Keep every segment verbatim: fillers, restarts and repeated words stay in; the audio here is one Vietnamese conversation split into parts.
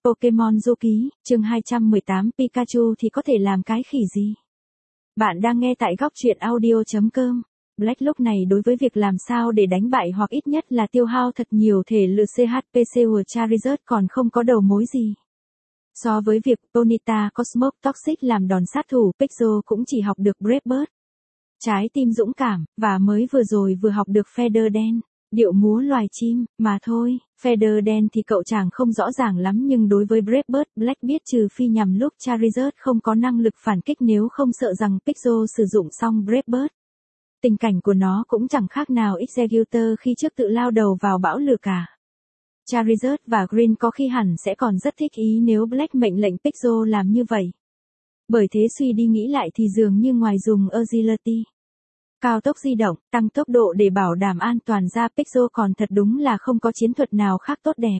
Pokemon Du Ký, chương hai trăm mười tám Pikachu thì có thể làm cái khỉ gì? Bạn đang nghe tại góc truyện audio chấm com. Black lúc này đối với việc làm sao để đánh bại hoặc ít nhất là tiêu hao thật nhiều thể lực xê hát pê của Charizard còn không có đầu mối gì. So với việc Ponyta có Smoke Toxic làm đòn sát thủ, Pixel cũng chỉ học được Brave Bird, trái tim dũng cảm, và mới vừa rồi vừa học được Feather đen, điệu múa loài chim, mà thôi. Feather đen thì cậu chàng không rõ ràng lắm, nhưng đối với Brave Bird, Black biết trừ phi nhằm lúc Charizard không có năng lực phản kích, nếu không sợ rằng Pixel sử dụng xong Brave Bird. Tình cảnh của nó cũng chẳng khác nào Executor khi trước tự lao đầu vào bão lửa cả. Charizard và Green có khi hẳn sẽ còn rất thích ý nếu Black mệnh lệnh Pixel làm như vậy. Bởi thế suy đi nghĩ lại thì dường như ngoài dùng Agility, cao tốc di động, tăng tốc độ để bảo đảm an toàn ra, Pixel còn thật đúng là không có chiến thuật nào khác tốt đẹp.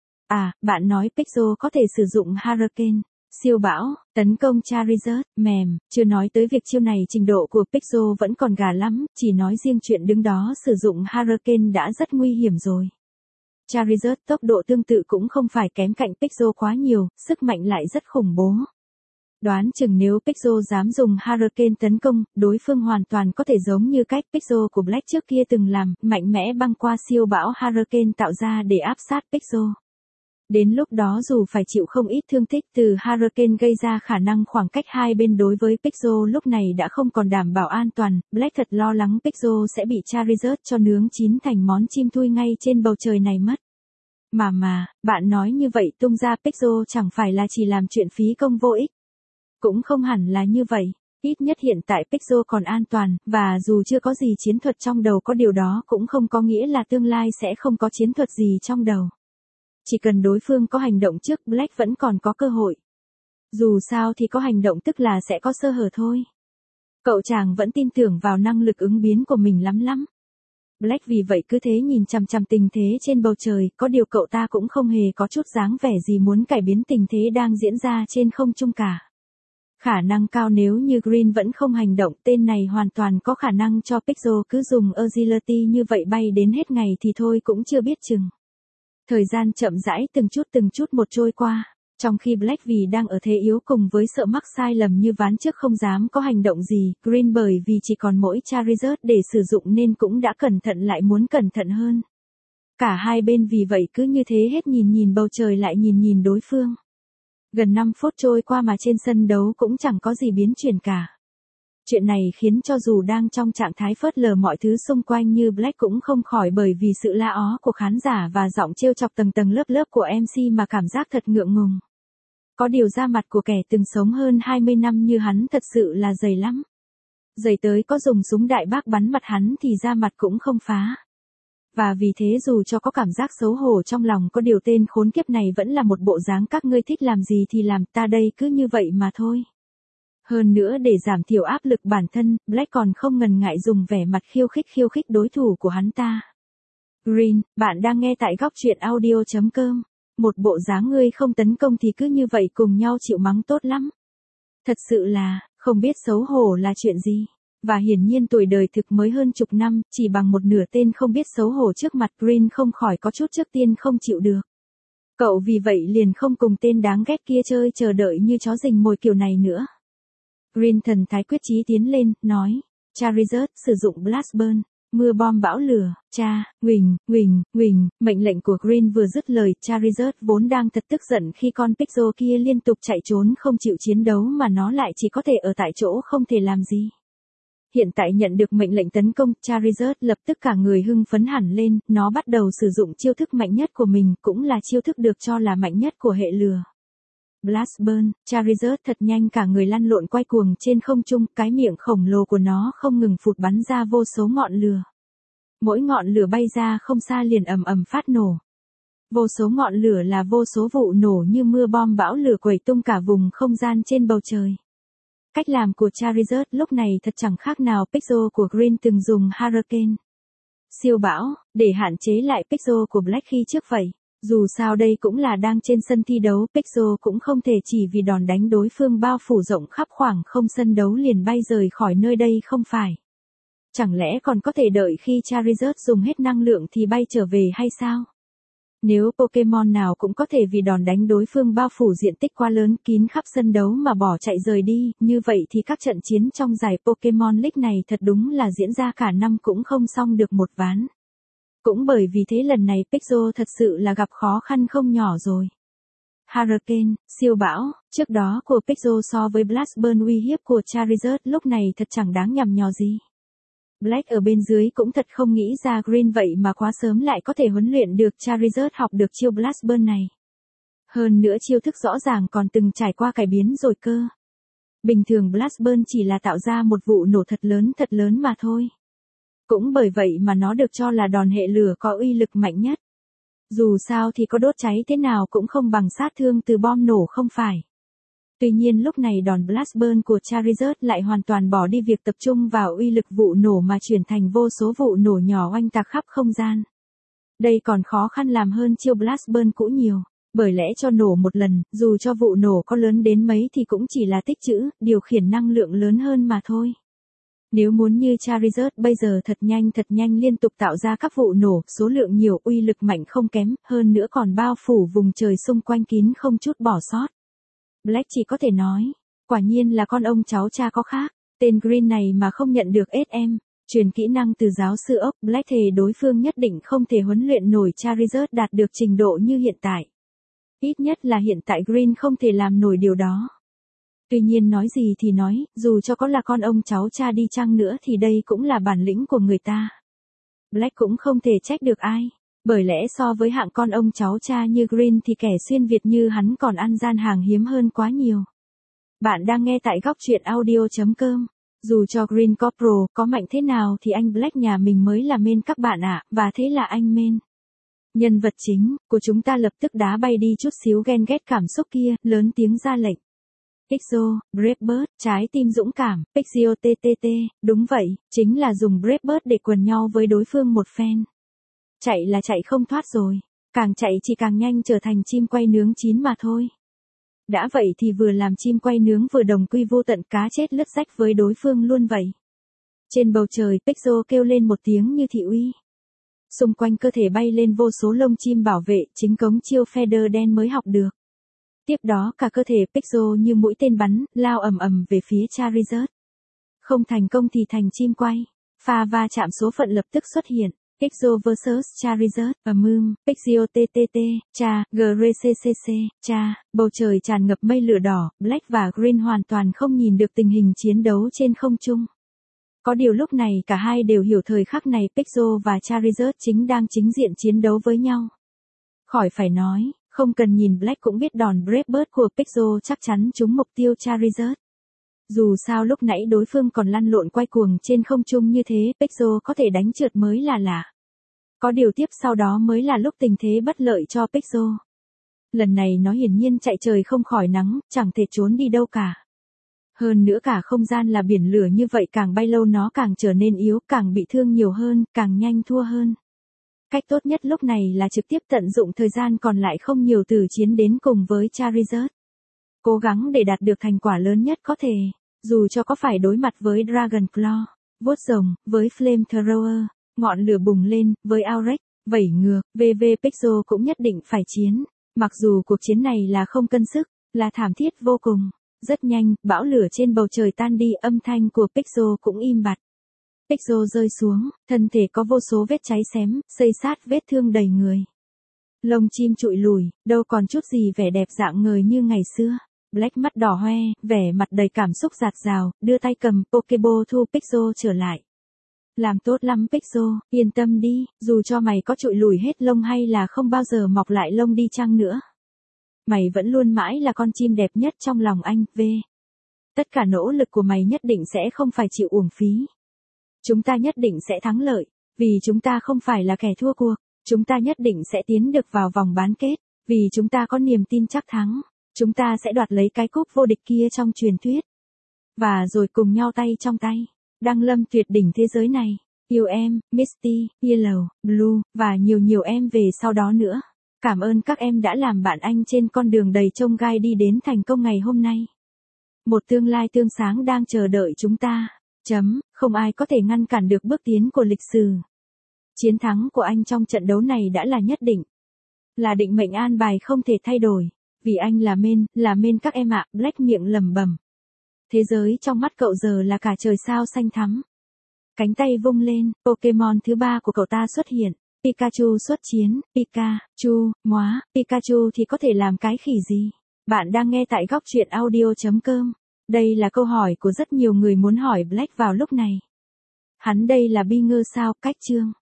À, bạn nói Pixel có thể sử dụng Hurricane, siêu bão, tấn công Charizard, mềm, chưa nói tới việc chiêu này trình độ của Pixel vẫn còn gà lắm, chỉ nói riêng chuyện đứng đó sử dụng Hurricane đã rất nguy hiểm rồi. Charizard tốc độ tương tự cũng không phải kém cạnh Pixel quá nhiều, sức mạnh lại rất khủng bố. Đoán chừng nếu Pixel dám dùng Hurricane tấn công, đối phương hoàn toàn có thể giống như cách Pixel của Black trước kia từng làm, mạnh mẽ băng qua siêu bão Hurricane tạo ra để áp sát Pixel. Đến lúc đó dù phải chịu không ít thương tích từ Hurricane gây ra, khả năng khoảng cách hai bên đối với Pixel lúc này đã không còn đảm bảo an toàn. Black thật lo lắng Pixel sẽ bị Charizard cho nướng chín thành món chim thui ngay trên bầu trời này mất. Mà mà, bạn nói như vậy tung ra Pixel chẳng phải là chỉ làm chuyện phí công vô ích. Cũng không hẳn là như vậy, ít nhất hiện tại Pixel còn an toàn, và dù chưa có gì chiến thuật trong đầu, có điều đó cũng không có nghĩa là tương lai sẽ không có chiến thuật gì trong đầu. Chỉ cần đối phương có hành động trước, Black vẫn còn có cơ hội. Dù sao thì có hành động tức là sẽ có sơ hở thôi. Cậu chàng vẫn tin tưởng vào năng lực ứng biến của mình lắm lắm. Black vì vậy cứ thế nhìn chằm chằm tình thế trên bầu trời, có điều cậu ta cũng không hề có chút dáng vẻ gì muốn cải biến tình thế đang diễn ra trên không trung cả. Khả năng cao nếu như Green vẫn không hành động, tên này hoàn toàn có khả năng cho Pixel cứ dùng Agility như vậy bay đến hết ngày thì thôi cũng chưa biết chừng. Thời gian chậm rãi từng chút từng chút một trôi qua, trong khi Black vì đang ở thế yếu cùng với sợ mắc sai lầm như ván trước không dám có hành động gì, Green bởi vì chỉ còn mỗi Charizard để sử dụng nên cũng đã cẩn thận lại muốn cẩn thận hơn. Cả hai bên vì vậy cứ như thế hết nhìn nhìn bầu trời lại nhìn nhìn đối phương. Gần năm phút trôi qua mà trên sân đấu cũng chẳng có gì biến chuyển cả. Chuyện này khiến cho dù đang trong trạng thái phớt lờ mọi thứ xung quanh như Black cũng không khỏi bởi vì sự la ó của khán giả và giọng trêu chọc tầng tầng lớp lớp của em xê mà cảm giác thật ngượng ngùng. Có điều da mặt của kẻ từng sống hơn hai mươi năm như hắn thật sự là dày lắm. Dày tới có dùng súng đại bác bắn mặt hắn thì da mặt cũng không phá. Và vì thế dù cho có cảm giác xấu hổ trong lòng, có điều tên khốn kiếp này vẫn là một bộ dáng các ngươi thích làm gì thì làm, ta đây cứ như vậy mà thôi. Hơn nữa để giảm thiểu áp lực bản thân, Black còn không ngần ngại dùng vẻ mặt khiêu khích khiêu khích đối thủ của hắn ta. Green, bạn đang nghe tại góc truyện audio chấm com. Một bộ dáng ngươi không tấn công thì cứ như vậy cùng nhau chịu mắng tốt lắm. Thật sự là, không biết xấu hổ là chuyện gì. Và hiển nhiên tuổi đời thực mới hơn chục năm, chỉ bằng một nửa tên không biết xấu hổ trước mặt Green không khỏi có chút trước tiên không chịu được. Cậu vì vậy liền không cùng tên đáng ghét kia chơi chờ đợi như chó rình mồi kiểu này nữa. Green thần thái quyết chí tiến lên, nói, Charizard, sử dụng Blast Burn, mưa bom bão lửa, cha, nguỳnh, nguỳnh, nguỳnh, mệnh lệnh của Green vừa dứt lời, Charizard vốn đang thật tức giận khi con Pixel kia liên tục chạy trốn không chịu chiến đấu mà nó lại chỉ có thể ở tại chỗ không thể làm gì. Hiện tại nhận được mệnh lệnh tấn công, Charizard lập tức cả người hưng phấn hẳn lên, nó bắt đầu sử dụng chiêu thức mạnh nhất của mình, cũng là chiêu thức được cho là mạnh nhất của hệ lửa. Blast Burn, Charizard thật nhanh cả người lăn lộn quay cuồng trên không trung, cái miệng khổng lồ của nó không ngừng phụt bắn ra vô số ngọn lửa. Mỗi ngọn lửa bay ra không xa liền ầm ầm phát nổ. Vô số ngọn lửa là vô số vụ nổ như mưa bom bão lửa quẩy tung cả vùng không gian trên bầu trời. Cách làm của Charizard lúc này thật chẳng khác nào Pixel của Green từng dùng Hurricane, siêu bão, để hạn chế lại Pixel của Black khi trước vậy. Dù sao đây cũng là đang trên sân thi đấu, Pixel cũng không thể chỉ vì đòn đánh đối phương bao phủ rộng khắp khoảng không sân đấu liền bay rời khỏi nơi đây không phải. Chẳng lẽ còn có thể đợi khi Charizard dùng hết năng lượng thì bay trở về hay sao? Nếu Pokemon nào cũng có thể vì đòn đánh đối phương bao phủ diện tích quá lớn kín khắp sân đấu mà bỏ chạy rời đi, như vậy thì các trận chiến trong giải Pokemon League này thật đúng là diễn ra cả năm cũng không xong được một ván. Cũng bởi vì thế lần này Pixel thật sự là gặp khó khăn không nhỏ rồi. Hurricane, siêu bão, trước đó của Pixel so với Blast Burn uy hiếp của Charizard lúc này thật chẳng đáng nhằm nhò gì. Black ở bên dưới cũng thật không nghĩ ra Green vậy mà quá sớm lại có thể huấn luyện được Charizard học được chiêu Blast Burn này. Hơn nữa chiêu thức rõ ràng còn từng trải qua cải biến rồi cơ. Bình thường Blast Burn chỉ là tạo ra một vụ nổ thật lớn thật lớn mà thôi. Cũng bởi vậy mà nó được cho là đòn hệ lửa có uy lực mạnh nhất. Dù sao thì có đốt cháy thế nào cũng không bằng sát thương từ bom nổ không phải. Tuy nhiên lúc này đòn Blast Burn của Charizard lại hoàn toàn bỏ đi việc tập trung vào uy lực vụ nổ mà chuyển thành vô số vụ nổ nhỏ oanh tạc khắp không gian. Đây còn khó khăn làm hơn chiêu Blast Burn cũ nhiều, bởi lẽ cho nổ một lần, dù cho vụ nổ có lớn đến mấy thì cũng chỉ là tích trữ, điều khiển năng lượng lớn hơn mà thôi. Nếu muốn như Charizard bây giờ thật nhanh thật nhanh liên tục tạo ra các vụ nổ, số lượng nhiều uy lực mạnh không kém, hơn nữa còn bao phủ vùng trời xung quanh kín không chút bỏ sót. Black chỉ có thể nói, quả nhiên là con ông cháu cha có khác, tên Green này mà không nhận được ét em, truyền kỹ năng từ giáo sư ốc, Black thề đối phương nhất định không thể huấn luyện nổi Charizard đạt được trình độ như hiện tại. Ít nhất là hiện tại Green không thể làm nổi điều đó. Tuy nhiên nói gì thì nói, dù cho có là con ông cháu cha đi chăng nữa thì đây cũng là bản lĩnh của người ta. Black cũng không thể trách được ai, bởi lẽ so với hạng con ông cháu cha như Green thì kẻ xuyên Việt như hắn còn ăn gian hàng hiếm hơn quá nhiều. Bạn đang nghe tại góc truyện audio chấm com. Dù cho Green Corporal có mạnh thế nào thì anh Black nhà mình mới là main các bạn ạ, và thế là anh main. Nhân vật chính của chúng ta lập tức đá bay đi chút xíu ghen ghét cảm xúc kia, lớn tiếng ra lệnh. Pixel, Bravebird, trái tim dũng cảm, Pixel tê tê tê, đúng vậy, chính là dùng Bravebird để quần nhau với đối phương một phen. Chạy là chạy không thoát rồi, càng chạy chỉ càng nhanh trở thành chim quay nướng chín mà thôi. Đã vậy thì vừa làm chim quay nướng vừa đồng quy vô tận cá chết lướt rách với đối phương luôn vậy. Trên bầu trời Pixel kêu lên một tiếng như thị uy. Xung quanh cơ thể bay lên vô số lông chim bảo vệ, chính cống chiêu feather đen mới học được. Tiếp đó cả cơ thể Pixel như mũi tên bắn, lao ầm ầm về phía Charizard. Không thành công thì thành chim quay. Pha va chạm số phận lập tức xuất hiện. Pixel versus Charizard, Amum, Pixel tê tê tê, cha, giê xê xê xê, cha, bầu trời tràn ngập mây lửa đỏ, Black và Green hoàn toàn không nhìn được tình hình chiến đấu trên không trung. Có điều lúc này cả hai đều hiểu thời khắc này Pixel và Charizard chính đang chính diện chiến đấu với nhau. Khỏi phải nói, không cần nhìn Black cũng biết đòn Bravebird của Pixel chắc chắn trúng mục tiêu Charizard. Dù sao lúc nãy đối phương còn lăn lộn quay cuồng trên không trung như thế, Pixel có thể đánh trượt mới là lạ. Có điều tiếp sau đó mới là lúc tình thế bất lợi cho Pixel. Lần này nó hiển nhiên chạy trời không khỏi nắng, chẳng thể trốn đi đâu cả. Hơn nữa cả không gian là biển lửa như vậy, càng bay lâu nó càng trở nên yếu, càng bị thương nhiều hơn, càng nhanh thua hơn. Cách tốt nhất lúc này là trực tiếp tận dụng thời gian còn lại không nhiều từ chiến đến cùng với Charizard. Cố gắng để đạt được thành quả lớn nhất có thể, dù cho có phải đối mặt với Dragon Claw, vuốt rồng, với Flamethrower, ngọn lửa bùng lên, với Aurex, vẩy ngược, vê vê Pixel cũng nhất định phải chiến. Mặc dù cuộc chiến này là không cân sức, là thảm thiết vô cùng. Rất nhanh, bão lửa trên bầu trời tan đi, âm thanh của Pixel cũng im bặt. Pixel rơi xuống, thân thể có vô số vết cháy xém, xây sát vết thương đầy người. Lông chim trụi lùi, đâu còn chút gì vẻ đẹp dạng ngời như ngày xưa. Black mắt đỏ hoe, vẻ mặt đầy cảm xúc dạt dào, đưa tay cầm Pokéball thu Pixel trở lại. Làm tốt lắm Pixel, yên tâm đi, dù cho mày có trụi lùi hết lông hay là không bao giờ mọc lại lông đi chăng nữa. Mày vẫn luôn mãi là con chim đẹp nhất trong lòng anh, V. Tất cả nỗ lực của mày nhất định sẽ không phải chịu uổng phí. Chúng ta nhất định sẽ thắng lợi, vì chúng ta không phải là kẻ thua cuộc. Chúng ta nhất định sẽ tiến được vào vòng bán kết, vì chúng ta có niềm tin chắc thắng. Chúng ta sẽ đoạt lấy cái cúp vô địch kia trong truyền thuyết. Và rồi cùng nhau tay trong tay, đăng lâm tuyệt đỉnh thế giới này. Yêu em, Misty, Yellow, Blue, và nhiều nhiều em về sau đó nữa. Cảm ơn các em đã làm bạn anh trên con đường đầy chông gai đi đến thành công ngày hôm nay. Một tương lai tươi sáng đang chờ đợi chúng ta. Chấm, không ai có thể ngăn cản được bước tiến của lịch sử. Chiến thắng của anh trong trận đấu này đã là nhất định. Là định mệnh an bài không thể thay đổi. Vì anh là main, là main các em ạ, Black miệng lẩm bẩm. Thế giới trong mắt cậu giờ là cả trời sao xanh thắm. Cánh tay vung lên, Pokemon thứ ba của cậu ta xuất hiện. Pikachu xuất chiến, Pikachu, móa, Pikachu thì có thể làm cái khỉ gì? Bạn đang nghe tại góc truyện audio.com. Đây là câu hỏi của rất nhiều người muốn hỏi Black vào lúc này. Hắn đây là bi ngơ sao, cách chương.